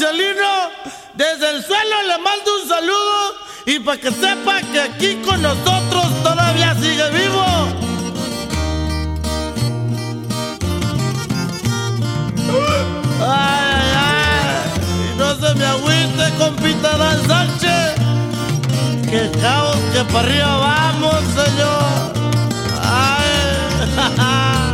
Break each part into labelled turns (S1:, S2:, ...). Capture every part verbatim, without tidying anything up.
S1: Cielino, desde el suelo le mando un saludo y para que sepa que aquí con nosotros todavía sigue vivo. Ay, ay, ay, y no se me agüite, compita Dan Sánchez, que caos que para arriba vamos, señor. Ay, jaja.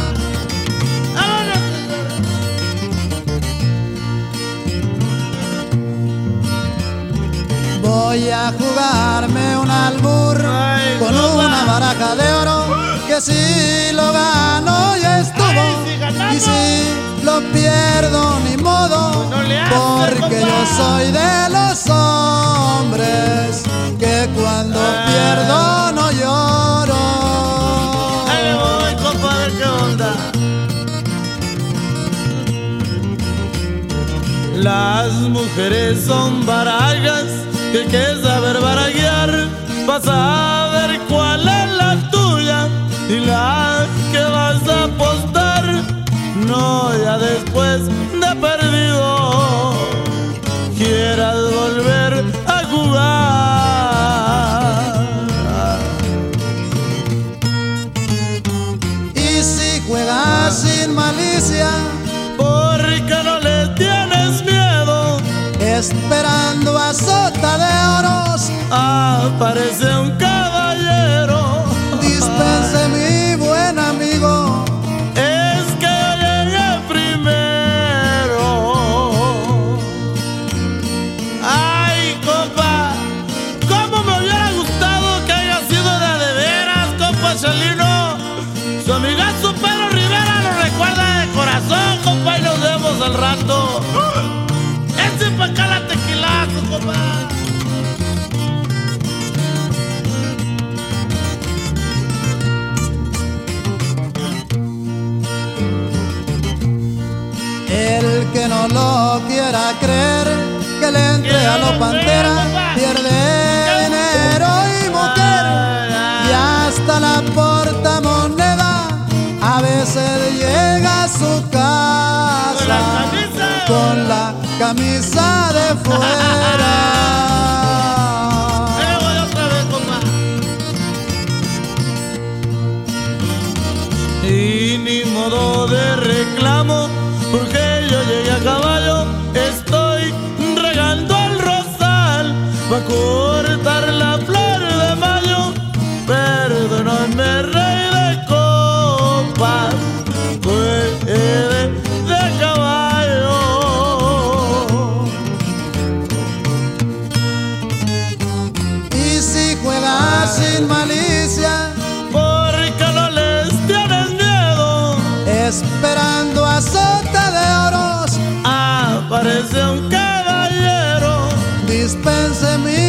S2: Voy a jugarme un albur
S1: Ay,
S2: con
S1: no
S2: una
S1: va.
S2: baraja de oro, que si lo gano ya estuvo.
S1: Ay, si ganamos.
S2: Y si lo pierdo ni modo,
S1: No le hace,
S2: porque
S1: compa.
S2: yo soy de los hombres que cuando
S1: Ah.
S2: pierdo no lloro.
S1: Ahí le voy, compa, a ver qué onda. Las mujeres son barajas que hay que saber baraguear para saber cuál es la tuya y la que vas a apostar. No, ya después de perdido quieras volver a jugar.
S2: Y si juegas sin malicia,
S1: Porque no le tienes miedo,
S2: esperando a sota de oros,
S1: aparece un caballero.
S2: dispense mi buen amigo.
S1: Es que yo llegué primero. Ay, compa, cómo me hubiera gustado que haya sido de a de veras, compa Cielino. Su amigazo Pedro Rivera lo recuerda de corazón, compa, y nos vemos al rato. Ese pa' acá la tequilazo, compa.
S2: El que no lo quiera creer, que le entre a lo pantera, pierde dinero y mujer, y hasta la portamoneda a veces llega a su casa con la camisa de fuera.
S1: Ahí le voy otra vez, compa. Y ni modo de reclamo, porque yo llegué a caballo. Estoy regando el rosal pa' cortar la flor de mayo. Perdóname, rey de copas, fue de, de caballo.
S2: Y si juegas sin malicia,
S1: Porque no les tienes miedo,
S2: esperando a sota de oros,
S1: aparece un caballero.
S2: dispense mi